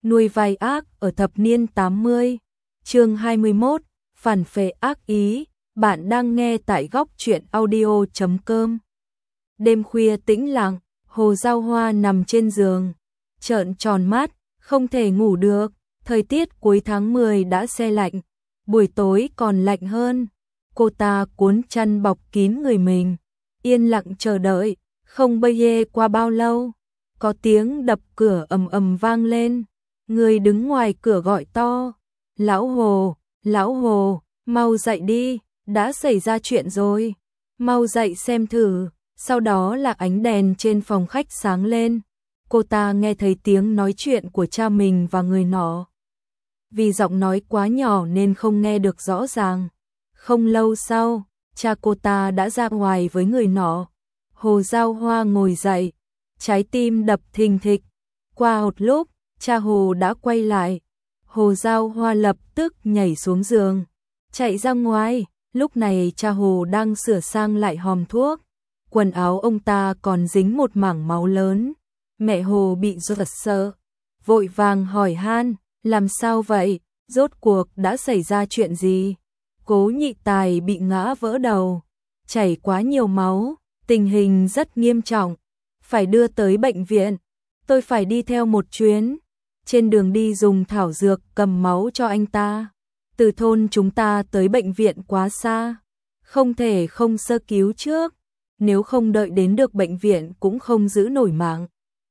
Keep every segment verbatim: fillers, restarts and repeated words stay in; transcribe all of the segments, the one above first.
Nuôi vai ác ở thập niên tám mươi. Chương hai mươi mốt, phản phệ ác ý. Bạn đang nghe tại góc truyện audio chấm com. Đêm khuya tĩnh lặng, Hồ Giao Hoa nằm trên giường, trợn tròn mắt, không thể ngủ được. Thời tiết cuối tháng mười đã se lạnh, buổi tối còn lạnh hơn. Cô ta cuốn chăn bọc kín người mình, yên lặng chờ đợi. Không bây giờ qua bao lâu, có tiếng đập cửa ầm ầm vang lên. Người đứng ngoài cửa gọi to: "Lão Hồ, Lão Hồ, mau dậy đi, đã xảy ra chuyện rồi, mau dậy xem thử." Sau đó là ánh đèn trên phòng khách sáng lên. Cô ta nghe thấy tiếng nói chuyện của cha mình và người nọ. Vì giọng nói quá nhỏ nên không nghe được rõ ràng. Không lâu sau, cha cô ta đã ra ngoài với người nọ. Hồ Giao Hoa ngồi dậy, trái tim đập thình thịch. Qua một lúc, cha Hồ đã quay lại. Hồ Giao Hoa lập tức nhảy xuống giường, chạy ra ngoài. Lúc này cha Hồ đang sửa sang lại hòm thuốc. Quần áo ông ta còn dính một mảng máu lớn. Mẹ Hồ bị giật sợ, vội vàng hỏi han: "Làm sao vậy? Rốt cuộc đã xảy ra chuyện gì?" Cố Nhị Tài bị ngã vỡ đầu, chảy quá nhiều máu, tình hình rất nghiêm trọng, phải đưa tới bệnh viện. Tôi phải đi theo một chuyến. Trên đường đi dùng thảo dược cầm máu cho anh ta. Từ thôn chúng ta tới bệnh viện quá xa, không thể không sơ cứu trước, nếu không đợi đến được bệnh viện cũng không giữ nổi mạng.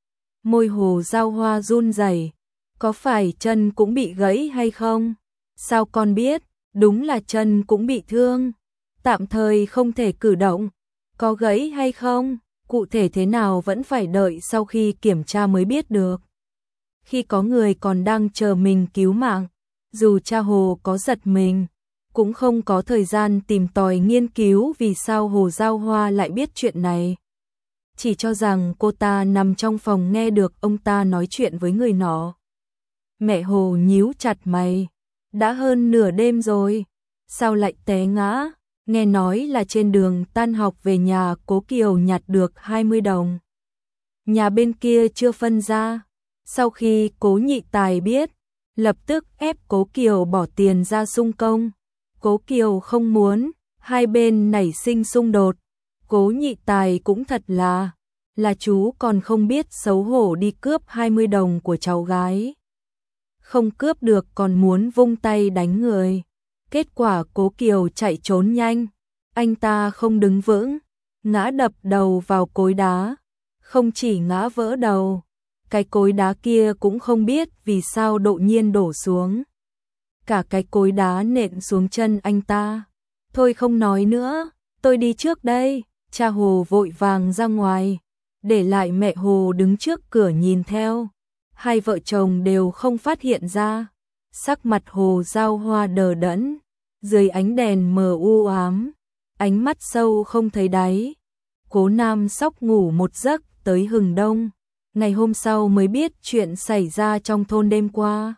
Môi Hồ Giao Hoa run rẩy. "Có phải chân cũng bị gãy hay không?" "Sao con biết?" "Đúng là chân cũng bị thương, tạm thời không thể cử động." "Có gãy hay không? Cụ thể thế nào vẫn phải đợi sau khi kiểm tra mới biết được." Khi có người còn đang chờ mình cứu mạng, dù cha Hồ có giật mình, cũng không có thời gian tìm tòi nghiên cứu vì sao Hồ Giao Hoa lại biết chuyện này. Chỉ cho rằng cô ta nằm trong phòng nghe được ông ta nói chuyện với người nọ. Mẹ Hồ nhíu chặt mày. "Đã hơn nửa đêm rồi, sao lại té ngã?" Nghe nói là trên đường tan học về nhà Cố Kiều nhặt được hai mươi đồng. Nhà bên kia chưa phân ra. Sau khi Cố Nhị Tài biết, lập tức ép Cố Kiều bỏ tiền ra xung công. Cố Kiều không muốn, hai bên nảy sinh xung đột. Cố Nhị Tài cũng thật là, là chú còn không biết xấu hổ đi cướp hai mươi đồng của cháu gái. Không cướp được còn muốn vung tay đánh người. Kết quả Cố Kiều chạy trốn nhanh, anh ta không đứng vững, ngã đập đầu vào cối đá. Không chỉ ngã vỡ đầu, cái cối đá kia cũng không biết vì sao đột nhiên đổ xuống. Cả cái cối đá nện xuống chân anh ta. "Thôi không nói nữa, tôi đi trước đây." Cha Hồ vội vàng ra ngoài, để lại mẹ Hồ đứng trước cửa nhìn theo. Hai vợ chồng đều không phát hiện ra. Sắc mặt Hồ Giao Hoa đờ đẫn, dưới ánh đèn mờ u ám, ánh mắt sâu không thấy đáy. Cố Nam Sóc ngủ một giấc tới hừng đông, ngày hôm sau mới biết chuyện xảy ra trong thôn đêm qua.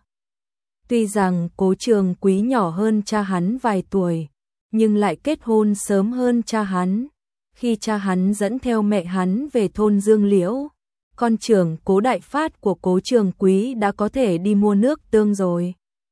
Tuy rằng Cố Trường Quý nhỏ hơn cha hắn vài tuổi, nhưng lại kết hôn sớm hơn cha hắn. Khi cha hắn dẫn theo mẹ hắn về thôn Dương Liễu, con trưởng Cố Đại Phát của Cố Trường Quý đã có thể đi mua nước tương rồi.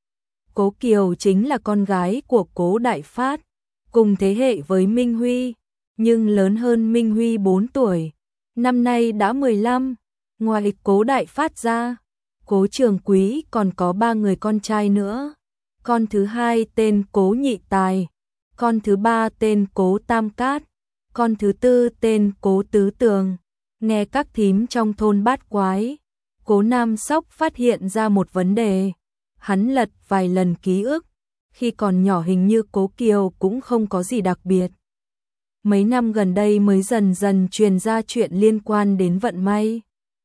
Cố Kiều chính là con gái của Cố Đại Phát, cùng thế hệ với Minh Huy, nhưng lớn hơn Minh Huy bốn tuổi, năm nay đã mười lăm. Ngoài Cố Đại Phát ra, Cố Trường Quý còn có ba người con trai nữa. Con thứ hai tên Cố Nhị Tài, con thứ ba tên Cố Tam Cát, con thứ tư tên Cố Tứ Tường. Nghe các thím trong thôn bát quái, Cố Nam Sóc phát hiện ra một vấn đề. Hắn lật vài lần ký ức, khi còn nhỏ hình như Cố Kiều cũng không có gì đặc biệt. Mấy năm gần đây mới dần dần truyền ra chuyện liên quan đến vận may.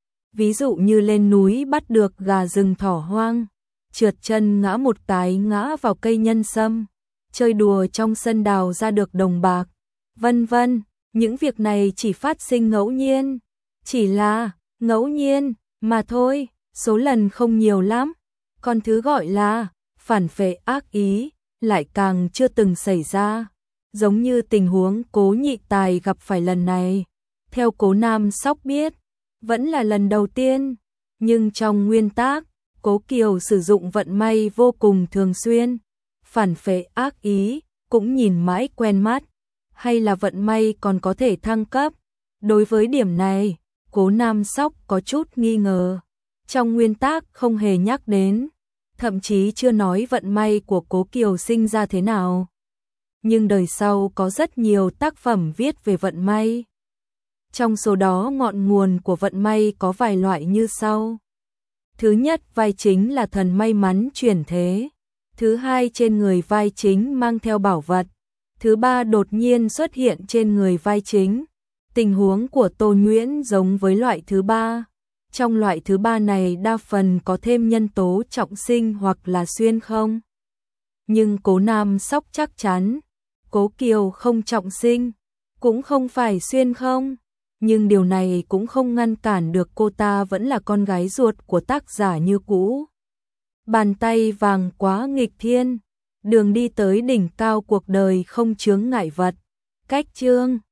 Ví dụ như lên núi bắt được gà rừng thỏ hoang, trượt chân ngã một cái ngã vào cây nhân sâm, chơi đùa trong sân đào ra được đồng bạc, vân vân. Những việc này chỉ phát sinh ngẫu nhiên, chỉ là ngẫu nhiên mà thôi, số lần không nhiều lắm. Còn thứ gọi là phản phệ ác ý lại càng chưa từng xảy ra, giống như tình huống Cố Nhị Tài gặp phải lần này. Theo Cố Nam Sóc biết, vẫn là lần đầu tiên, nhưng trong nguyên tắc, Cố Kiều sử dụng vận may vô cùng thường xuyên, phản phệ ác ý, cũng nhìn mãi quen mắt, hay là vận may còn có thể thăng cấp. Đối với điểm này, Cố Nam Sóc có chút nghi ngờ. Trong nguyên tác không hề nhắc đến, thậm chí chưa nói vận may của Cố Kiều sinh ra thế nào. Nhưng đời sau có rất nhiều tác phẩm viết về vận may. Trong số đó ngọn nguồn của vận may có vài loại như sau. Thứ nhất, vai chính là thần may mắn chuyển thế. Thứ hai, trên người vai chính mang theo bảo vật. Thứ ba, đột nhiên xuất hiện trên người vai chính. Tình huống của Tô Nhuyễn giống với loại thứ ba. Trong loại thứ ba này đa phần có thêm nhân tố trọng sinh hoặc là xuyên không. Nhưng Cố Nam Sóc chắc chắn, Cố Kiều không trọng sinh, cũng không phải xuyên không. Nhưng điều này cũng không ngăn cản được cô ta vẫn là con gái ruột của tác giả như cũ. Bàn tay vàng quá nghịch thiên, đường đi tới đỉnh cao cuộc đời không chướng ngại vật. Cách chương